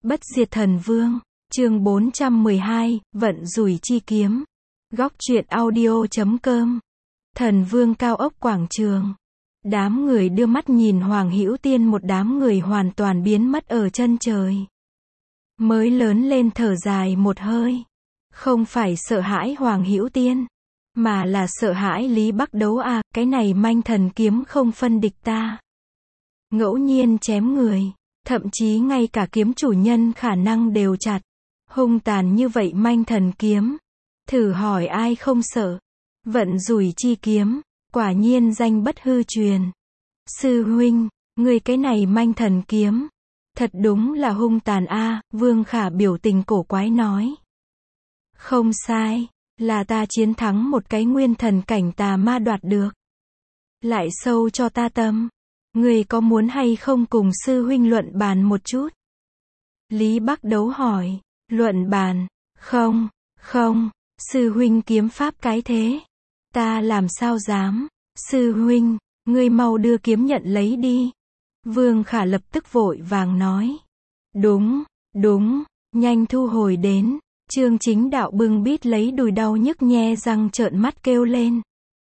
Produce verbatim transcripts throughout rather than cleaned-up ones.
Bất diệt thần vương, chương bốn trăm mười hai, vận rủi chi kiếm. Góc truyện audio chấm com. Thần vương cao ốc quảng trường. Đám người đưa mắt nhìn Hoàng Hữu Tiên, một đám người hoàn toàn biến mất ở chân trời. Mới lớn lên thở dài một hơi. Không phải sợ hãi Hoàng Hữu Tiên, mà là sợ hãi Lý Bắc Đấu à, cái này manh thần kiếm không phân địch ta. Ngẫu nhiên chém người, thậm chí ngay cả kiếm chủ nhân khả năng đều chặt. Hung tàn như vậy manh thần kiếm. Thử hỏi ai không sợ. Vận rủi chi kiếm, quả nhiên danh bất hư truyền. Sư huynh, ngươi cái này manh thần kiếm, thật đúng là hung tàn a, Vương Khả biểu tình cổ quái nói. Không sai, là ta chiến thắng một cái nguyên thần cảnh tà ma đoạt được. Lại sâu cho ta tâm. Ngươi có muốn hay không cùng sư huynh luận bàn một chút? Lý Bắc Đấu hỏi. Luận bàn? Không, không, sư huynh kiếm pháp cái thế. Ta làm sao dám? Sư huynh, ngươi mau đưa kiếm nhận lấy đi. Vương Khả lập tức vội vàng nói. Đúng, đúng, nhanh thu hồi đến. Trương Chính Đạo bưng bít lấy đùi đau nhức nhe răng trợn mắt kêu lên.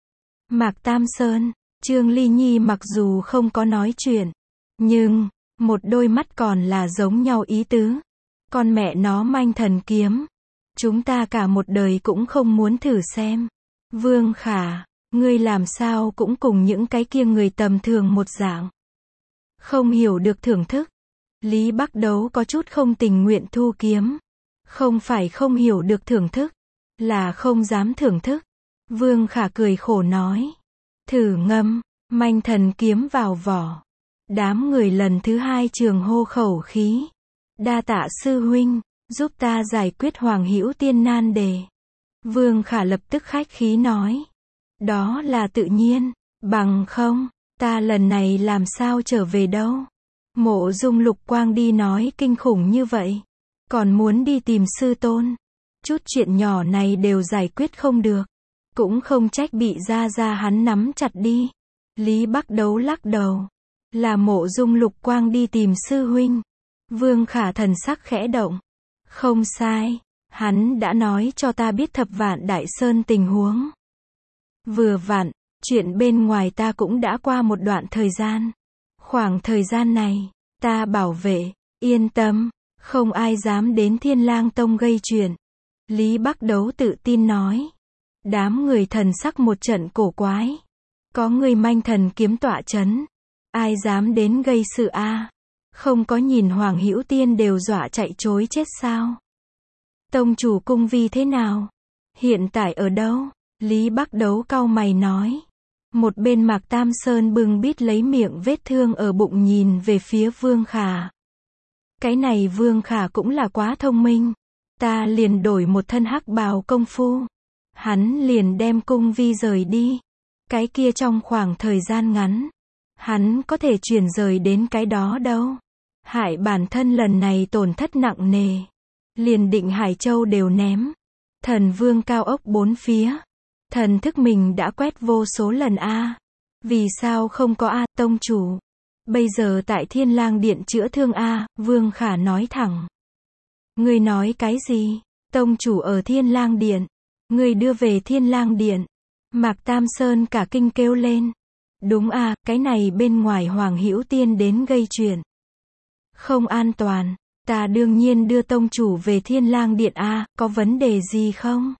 Mạc Tam Sơn, Trương Ly Nhi mặc dù không có nói chuyện, nhưng, một đôi mắt còn là giống nhau ý tứ. Con mẹ nó manh thần kiếm. Chúng ta cả một đời cũng không muốn thử xem. Vương Khả, ngươi làm sao cũng cùng những cái kia người tầm thường một dạng. Không hiểu được thưởng thức. Lý Bắc Đấu có chút không tình nguyện thu kiếm. Không phải không hiểu được thưởng thức, là không dám thưởng thức. Vương Khả cười khổ nói. Thử ngâm, manh thần kiếm vào vỏ. Đám người lần thứ hai trường hô khẩu khí. Đa tạ sư huynh, giúp ta giải quyết Hoàng Hữu Tiên nan đề. Vương Khả lập tức khách khí nói. Đó là tự nhiên, bằng không, ta lần này làm sao trở về đâu. Mộ Dung Lục Quang đi nói kinh khủng như vậy. Còn muốn đi tìm sư tôn. Chút chuyện nhỏ này đều giải quyết không được. Cũng không trách bị ra ra hắn nắm chặt đi. Lý Bắc Đấu lắc đầu. Là Mộ Dung Lục Quang đi tìm sư huynh. Vương Khả thần sắc khẽ động. Không sai, hắn đã nói cho ta biết Thập Vạn Đại Sơn tình huống. Vừa vặn, chuyện bên ngoài ta cũng đã qua một đoạn thời gian. Khoảng thời gian này, ta bảo vệ, yên tâm, không ai dám đến Thiên Lang Tông gây chuyện. Lý Bắc Đấu tự tin nói. Đám người thần sắc một trận cổ quái. Có người manh thần kiếm tọa chấn. Ai dám đến gây sự a? À? Không có nhìn Hoàng Hữu Tiên đều dọa chạy trối chết sao? Tông chủ cung vi thế nào? Hiện tại ở đâu? Lý Bắc Đấu cau mày nói. Một bên Mạc Tam Sơn bưng bít lấy miệng vết thương ở bụng nhìn về phía Vương Khả. Cái này Vương Khả cũng là quá thông minh. Ta liền đổi một thân hắc bào công phu. Hắn liền đem cung vi rời đi. Cái kia trong khoảng thời gian ngắn, hắn có thể chuyển rời đến cái đó đâu. Hại bản thân lần này tổn thất nặng nề. Liền Định Hải Châu đều ném. Thần vương cao ốc bốn phía. Thần thức mình đã quét vô số lần a. Vì sao không có a, tông chủ? Bây giờ tại Thiên Lang Điện chữa thương a, Vương Khả nói thẳng. Ngươi nói cái gì? Tông chủ ở Thiên Lang Điện. Ngươi đưa về Thiên Lang Điện. Mạc Tam Sơn cả kinh kêu lên. Đúng a, cái này bên ngoài Hoàng Hữu Tiên đến gây chuyện. Không an toàn, ta đương nhiên đưa tông chủ về Thiên Lang Điện a, có vấn đề gì không?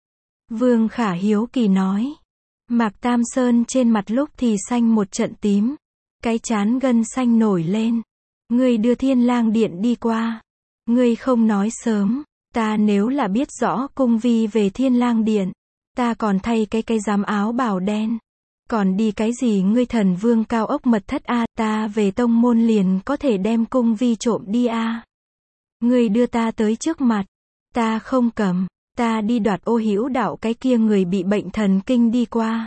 Vương Khả hiếu kỳ nói. Mạc Tam Sơn trên mặt lúc thì xanh một trận tím. Cái trán gân xanh nổi lên. Ngươi đưa Thiên Lang Điện đi qua. Ngươi không nói sớm, ta nếu là biết rõ cung vi về Thiên Lang Điện, ta còn thay cái cái giám áo bào đen. Còn đi cái gì ngươi thần vương cao ốc mật thất a, ta về tông môn liền có thể đem cung vi trộm đi a. Ngươi đưa ta tới trước mặt, ta không cầm, ta đi đoạt Ô Hữu Đạo cái kia người bị bệnh thần kinh đi qua.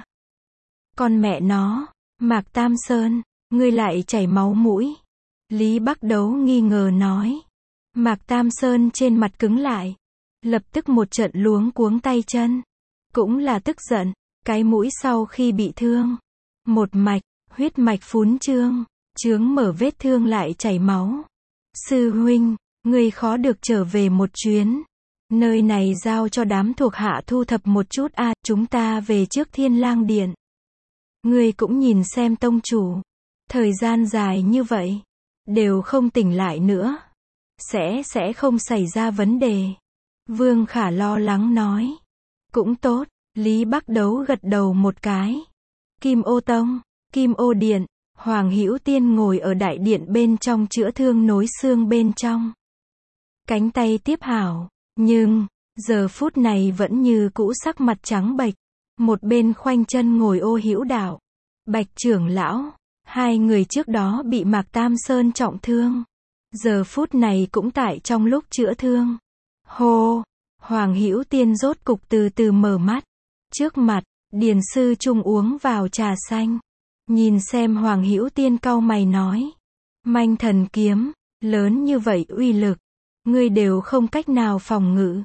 Con mẹ nó, Mạc Tam Sơn, ngươi lại chảy máu mũi. Lý Bắc Đấu nghi ngờ nói. Mạc Tam Sơn trên mặt cứng lại. Lập tức một trận luống cuống tay chân. Cũng là tức giận. Cái mũi sau khi bị thương, một mạch, huyết mạch phún trương, chướng mở vết thương lại chảy máu. Sư huynh, ngươi khó được trở về một chuyến. Nơi này giao cho đám thuộc hạ thu thập một chút a, à, chúng ta về trước Thiên Lang Điện. Ngươi cũng nhìn xem tông chủ. Thời gian dài như vậy, đều không tỉnh lại nữa. Sẽ sẽ không xảy ra vấn đề. Vương Khả lo lắng nói. Cũng tốt, Lý Bắc Đấu gật đầu một cái. Kim Ô Tông, Kim Ô Điện, Hoàng Hữu Tiên ngồi ở đại điện bên trong chữa thương nối xương bên trong. Cánh tay tiếp hảo, nhưng, giờ phút này vẫn như cũ sắc mặt trắng bệch. Một bên khoanh chân ngồi Ô Hữu Đạo, Bạch trưởng lão, hai người trước đó bị Mạc Tam Sơn trọng thương. Giờ phút này cũng tại trong lúc chữa thương. Hô, Hoàng Hữu Tiên rốt cục từ từ mở mắt. Trước mặt, Điền Sư Trung uống vào trà xanh. Nhìn xem Hoàng Hữu Tiên cau mày nói. Manh thần kiếm, lớn như vậy uy lực, ngươi đều không cách nào phòng ngự.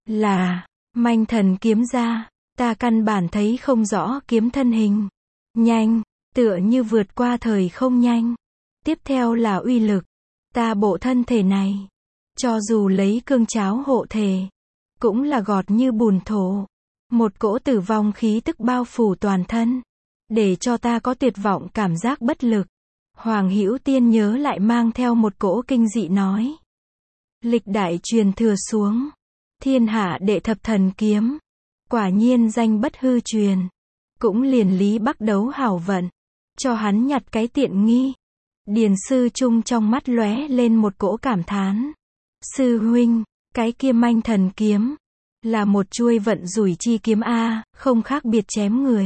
Là, manh thần kiếm ra, ta căn bản thấy không rõ kiếm thân hình. Nhanh, tựa như vượt qua thời không nhanh. Tiếp theo là uy lực. Ta bộ thân thể này, cho dù lấy cương cháo hộ thể, cũng là gọt như bùn thổ. Một cỗ tử vong khí tức bao phủ toàn thân, để cho ta có tuyệt vọng cảm giác bất lực. Hoàng Hữu Tiên nhớ lại mang theo một cỗ kinh dị nói. Lịch đại truyền thừa xuống, thiên hạ đệ thập thần kiếm, quả nhiên danh bất hư truyền. Cũng liền Lý Bắc Đấu hảo vận, cho hắn nhặt cái tiện nghi. Điền Sư Trung trong mắt lóe lên một cỗ cảm thán. Sư huynh, cái kia manh thần kiếm, là một chuôi vận rủi chi kiếm a, không khác biệt chém người.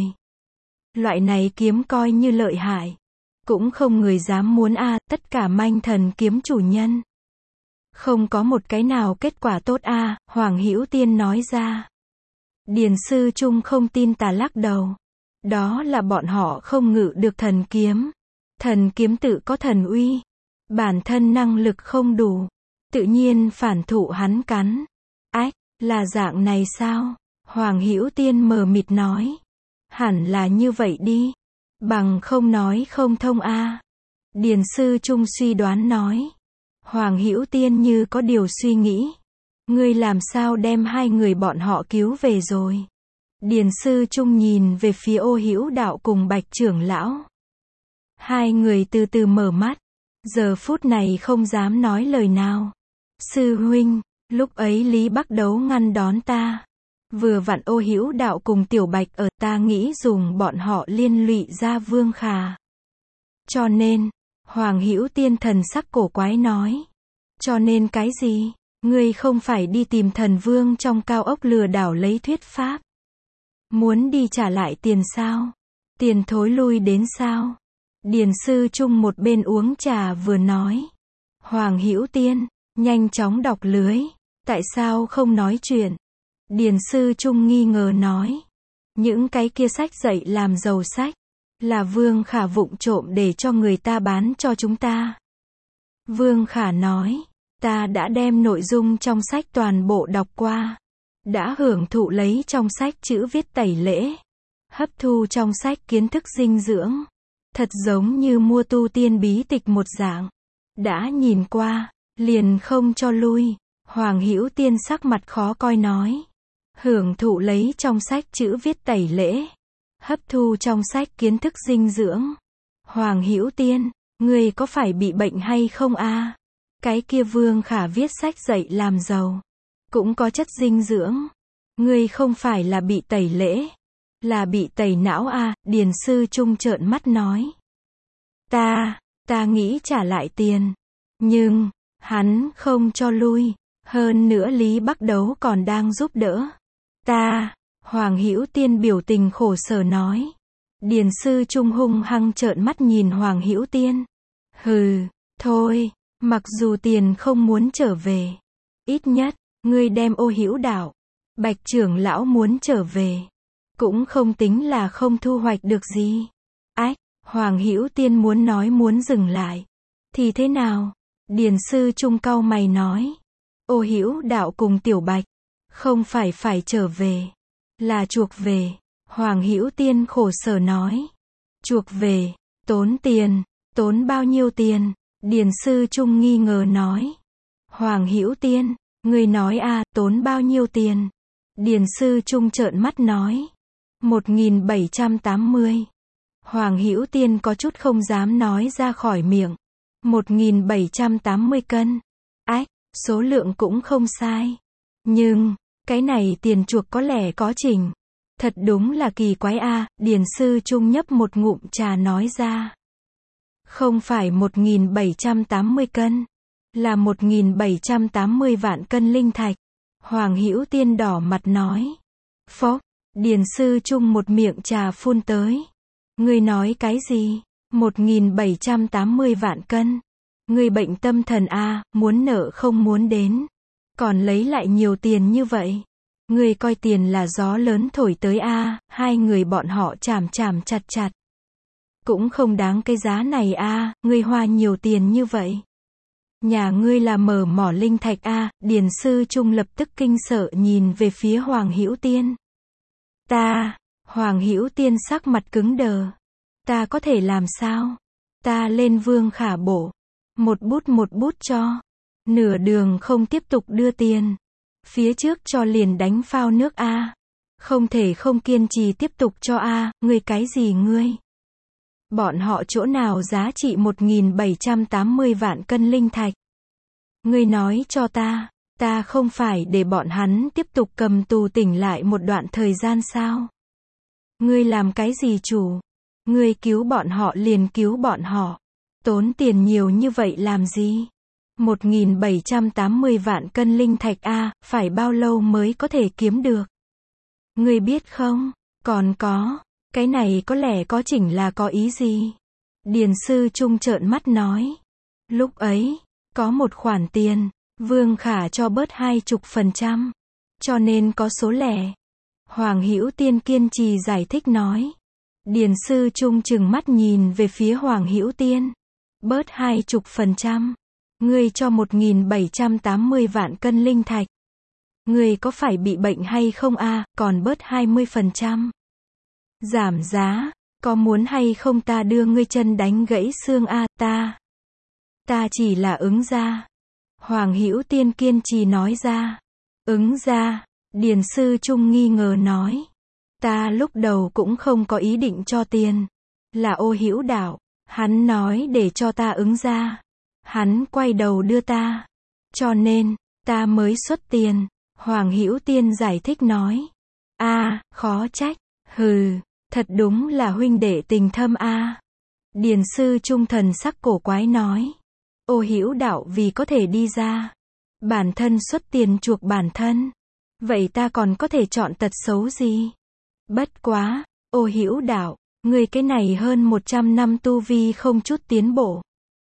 Loại này kiếm coi như lợi hại, cũng không người dám muốn a, tất cả manh thần kiếm chủ nhân. Không có một cái nào kết quả tốt a, Hoàng Hữu Tiên nói ra. Điền Sư Trung không tin tà lắc đầu. Đó là bọn họ không ngự được thần kiếm. Thần kiếm tự có thần uy, bản thân năng lực không đủ, tự nhiên phản thụ hắn cắn. Ách, là dạng này sao? Hoàng Hữu Tiên mờ mịt nói. Hẳn là như vậy đi, bằng không nói không thông a. Điền Sư Trung suy đoán nói. Hoàng Hữu Tiên như có điều suy nghĩ. Ngươi làm sao đem hai người bọn họ cứu về rồi? Điền Sư Trung nhìn về phía Ô Hữu Đạo cùng Bạch trưởng lão. Hai người từ từ mở mắt, giờ phút này không dám nói lời nào. Sư huynh, lúc ấy Lý Bắc Đấu ngăn đón ta. Vừa vặn Ô Hữu Đạo cùng Tiểu Bạch ở, ta nghĩ dùng bọn họ liên lụy ra Vương Khả. Cho nên, Hoàng Hữu Tiên thần sắc cổ quái nói. Cho nên cái gì? Ngươi không phải đi tìm thần vương trong cao ốc lừa đảo lấy thuyết pháp. Muốn đi trả lại tiền sao? Tiền thối lui đến sao? Điền Sư Trung một bên uống trà vừa nói. Hoàng Hữu Tiên, nhanh chóng đọc lưới. Tại sao không nói chuyện? Điền Sư Trung nghi ngờ nói. Những cái kia sách dạy làm giàu sách, là Vương Khả vụng trộm để cho người ta bán cho chúng ta. Vương Khả nói. Ta đã đem nội dung trong sách toàn bộ đọc qua. Đã hưởng thụ lấy trong sách chữ viết tẩy lễ. Hấp thu trong sách kiến thức dinh dưỡng. Thật giống như mua tu tiên bí tịch một dạng. Đã nhìn qua, liền không cho lui. Hoàng Hữu Tiên sắc mặt khó coi nói. Hưởng thụ lấy trong sách chữ viết tẩy lễ. Hấp thu trong sách kiến thức dinh dưỡng. Hoàng Hữu Tiên, ngươi có phải bị bệnh hay không a? Cái kia Vương Khả viết sách dạy làm giàu, cũng có chất dinh dưỡng. Ngươi không phải là bị tẩy lễ, là bị tẩy não a? Điền Sư Trung trợn mắt nói. Ta, ta nghĩ trả lại tiền. Nhưng, hắn không cho lui. Hơn nữa Lý Bắc Đấu còn đang giúp đỡ. Ta, Hoàng Hữu Tiên biểu tình khổ sở nói. Điền Sư Trung hung hăng trợn mắt nhìn Hoàng Hữu Tiên. Hừ, thôi, mặc dù tiền không muốn trở về, ít nhất, ngươi đem Ô Hữu Đạo, Bạch trưởng lão muốn trở về, cũng không tính là không thu hoạch được gì. Ách, Hoàng Hữu Tiên muốn nói muốn dừng lại. Thì thế nào? Điền Sư Trung cau mày nói. Ô Hữu Đạo cùng Tiểu Bạch, không phải phải trở về, là chuộc về. Hoàng Hữu Tiên khổ sở nói. Chuộc về, tốn tiền, tốn bao nhiêu tiền? Điền Sư Trung nghi ngờ nói. Hoàng Hữu Tiên, ngươi nói a, tốn bao nhiêu tiền? Điền Sư Trung trợn mắt nói. một nghìn bảy trăm tám mươi. Hoàng Hữu Tiên có chút không dám nói ra khỏi miệng. một nghìn bảy trăm tám mươi cân. Ách, số lượng cũng không sai. Nhưng, cái này tiền chuộc có lẽ có chỉnh. Thật đúng là kỳ quái a, Điền Sư Trung nhấp một ngụm trà nói ra. Không phải một nghìn bảy trăm tám mươi cân, là một nghìn bảy trăm tám mươi vạn cân linh thạch. Hoàng Hữu Tiên đỏ mặt nói. Phốc, Điền Sư Trung một miệng trà phun tới. Ngươi nói cái gì? một nghìn bảy trăm tám mươi vạn cân. Ngươi bệnh tâm thần a, muốn nợ không muốn đến. Còn lấy lại nhiều tiền như vậy. Ngươi coi tiền là gió lớn thổi tới a, hai người bọn họ chảm chảm chặt chặt. Cũng không đáng cái giá này a, ngươi hoa nhiều tiền như vậy. Nhà ngươi là mở mỏ linh thạch a, Điền Sư Trung lập tức kinh sợ nhìn về phía Hoàng Hữu Tiên. Ta, Hoàng Hữu Tiên sắc mặt cứng đờ. Ta có thể làm sao? Ta lên Vương Khả bổ. Một bút một bút cho. Nửa đường không tiếp tục đưa tiền. Phía trước cho liền đánh phao nước a. Không thể không kiên trì tiếp tục cho a, ngươi cái gì ngươi? Bọn họ chỗ nào giá trị một nghìn bảy trăm tám mươi vạn cân linh thạch? Ngươi nói cho ta, ta không phải để bọn hắn tiếp tục cầm tù tỉnh lại một đoạn thời gian sao? Ngươi làm cái gì chủ? Ngươi cứu bọn họ liền cứu bọn họ. Tốn tiền nhiều như vậy làm gì? một nghìn bảy trăm tám mươi vạn cân linh thạch a, phải bao lâu mới có thể kiếm được? Ngươi biết không? Còn có, cái này có lẽ có chỉnh là có ý gì? Điền Sư Trung trợn mắt nói. Lúc ấy, có một khoản tiền, Vương Khả cho bớt hai chục phần trăm. Cho nên có số lẻ. Hoàng Hữu Tiên kiên trì giải thích nói. Điền Sư Trung trừng mắt nhìn về phía Hoàng Hữu Tiên. Bớt hai chục phần trăm. Ngươi cho một nghìn bảy trăm tám mươi vạn cân linh thạch. Ngươi có phải bị bệnh hay không a, còn bớt hai mươi phần trăm. Giảm giá, có muốn hay không ta đưa ngươi chân đánh gãy xương a, ta. Ta chỉ là ứng ra. Hoàng Hữu Tiên kiên trì nói ra. Ứng ra, Điền Sư Trung nghi ngờ nói. Ta lúc đầu cũng không có ý định cho tiền. Là Ô Hữu Đạo, hắn nói để cho ta ứng ra. Hắn quay đầu đưa ta. Cho nên, ta mới xuất tiền. Hoàng Hữu Tiên giải thích nói. A, khó trách. Hừ, thật đúng là huynh đệ tình thâm a. Điền Sư Trung thần sắc cổ quái nói. Ô Hữu Đạo vì có thể đi ra. Bản thân xuất tiền chuộc bản thân. Vậy ta còn có thể chọn tật xấu gì? Bất quá, Ô Hữu Đạo, người cái này hơn một trăm năm tu vi không chút tiến bộ.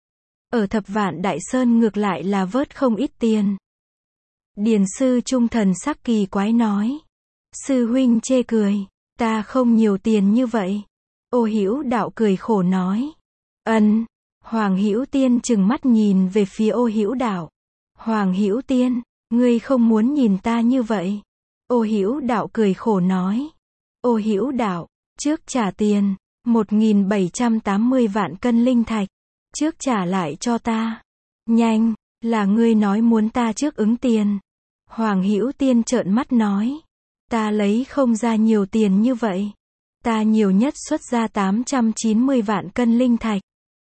Ở Thập Vạn Đại Sơn ngược lại là vớt không ít tiền. Điền Sư Trung thần sắc kỳ quái nói. Sư huynh chê cười. Ta không nhiều tiền như vậy. Ô Hữu Đạo cười khổ nói. Ân. Hoàng Hữu Tiên trừng mắt nhìn về phía Ô Hữu Đạo. Hoàng Hữu Tiên, ngươi không muốn nhìn ta như vậy. Ô Hữu Đạo cười khổ nói. Ô Hữu Đạo, trước trả tiền, một nghìn bảy trăm tám mươi vạn cân linh thạch. Trước trả lại cho ta. Nhanh, là ngươi nói muốn ta trước ứng tiền. Hoàng Hữu Tiên trợn mắt nói. Ta lấy không ra nhiều tiền như vậy. Ta nhiều nhất xuất ra tám trăm chín mươi vạn cân linh thạch.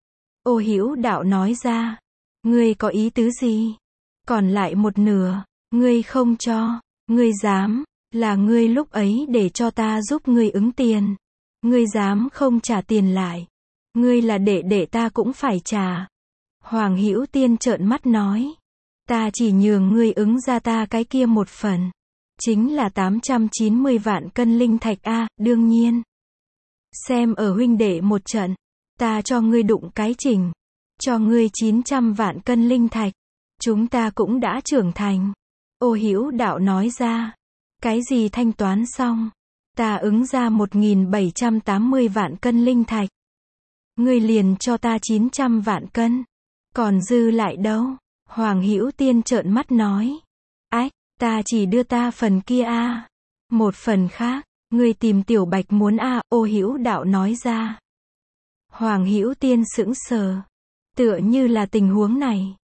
Ô Hữu Đạo nói ra. Ngươi có ý tứ gì? Còn lại một nửa, ngươi không cho. Ngươi dám, là ngươi lúc ấy để cho ta giúp ngươi ứng tiền. Ngươi dám không trả tiền lại. Ngươi là đệ đệ ta cũng phải trả. Hoàng Hữu Tiên trợn mắt nói. Ta chỉ nhường ngươi ứng ra ta cái kia một phần. Chính là tám trăm chín mươi vạn cân linh thạch a, đương nhiên. Xem ở huynh đệ một trận. Ta cho ngươi đụng cái chỉnh. Cho ngươi chín trăm vạn cân linh thạch. Chúng ta cũng đã trưởng thành. Ô Hữu Đạo nói ra. Cái gì thanh toán xong? Ta ứng ra một nghìn bảy trăm tám mươi vạn cân linh thạch. Ngươi liền cho ta chín trăm vạn cân. Còn dư lại đâu? Hoàng Hữu Tiên trợn mắt nói. Ách, ta chỉ đưa ta phần kia a. Một phần khác, ngươi tìm Tiểu Bạch muốn a, Ô Hữu Đạo nói ra. Hoàng Hữu Tiên sững sờ. Tựa như là tình huống này.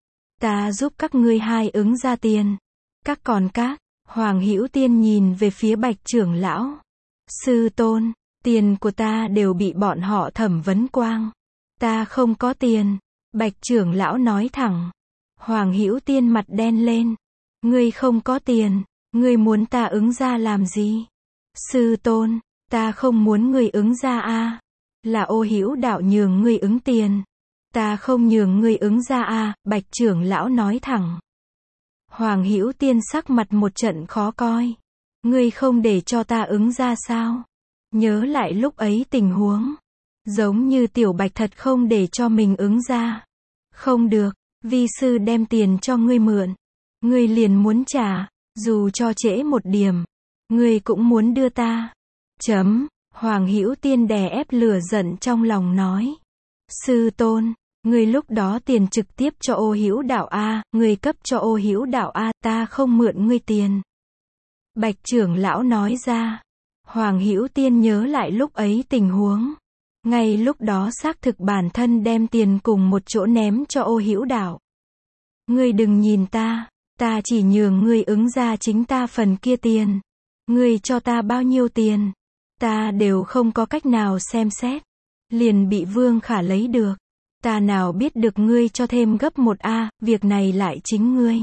Ta giúp các ngươi hai ứng ra tiền. Các còn các, Hoàng Hữu Tiên nhìn về phía Bạch trưởng lão. Sư tôn, tiền của ta đều bị bọn họ thẩm vấn quang. Ta không có tiền. Bạch trưởng lão nói thẳng. Hoàng Hữu Tiên mặt đen lên. Ngươi không có tiền, ngươi muốn ta ứng ra làm gì? Sư tôn, ta không muốn ngươi ứng ra a. Là Ô Hữu đạo nhường ngươi ứng tiền. Ta không nhường ngươi ứng ra a, Bạch trưởng lão nói thẳng. Hoàng Hữu Tiên sắc mặt một trận khó coi. Ngươi không để cho ta ứng ra sao? Nhớ lại lúc ấy tình huống. Giống như Tiểu Bạch thật không để cho mình ứng ra. Không được, vi sư đem tiền cho ngươi mượn. Ngươi liền muốn trả, dù cho trễ một điểm. Ngươi cũng muốn đưa ta. Chấm, Hoàng Hữu Tiên đè ép lửa giận trong lòng nói. Sư tôn, ngươi lúc đó tiền trực tiếp cho Ô Hữu đạo a, ngươi cấp cho Ô Hữu đạo a, ta không mượn ngươi tiền. Bạch trưởng lão nói ra. Hoàng Hữu Tiên nhớ lại lúc ấy tình huống. Ngay lúc đó xác thực bản thân đem tiền cùng một chỗ ném cho Ô Hữu đạo. Ngươi đừng nhìn ta, ta chỉ nhường ngươi ứng ra chính ta phần kia tiền. Ngươi cho ta bao nhiêu tiền, ta đều không có cách nào xem xét. Liền bị Vương Khả lấy được. Ta nào biết được ngươi cho thêm gấp một a, việc này lại chính ngươi.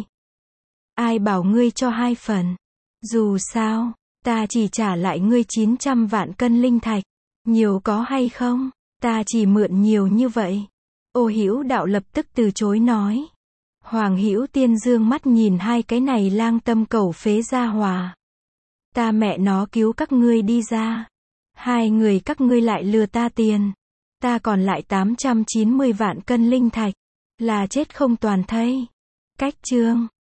Ai bảo ngươi cho hai phần. Dù sao, ta chỉ trả lại ngươi chín trăm vạn cân linh thạch. Nhiều có hay không? Ta chỉ mượn nhiều như vậy. Ô Hữu đạo lập tức từ chối nói. Hoàng Hữu Tiên dương mắt nhìn hai cái này lang tâm cẩu phế gia hòa. Ta mẹ nó cứu các ngươi đi ra. Hai người các ngươi lại lừa ta tiền. Ta còn lại tám trăm chín mươi vạn cân linh thạch. Là chết không toàn thây. Cách chương.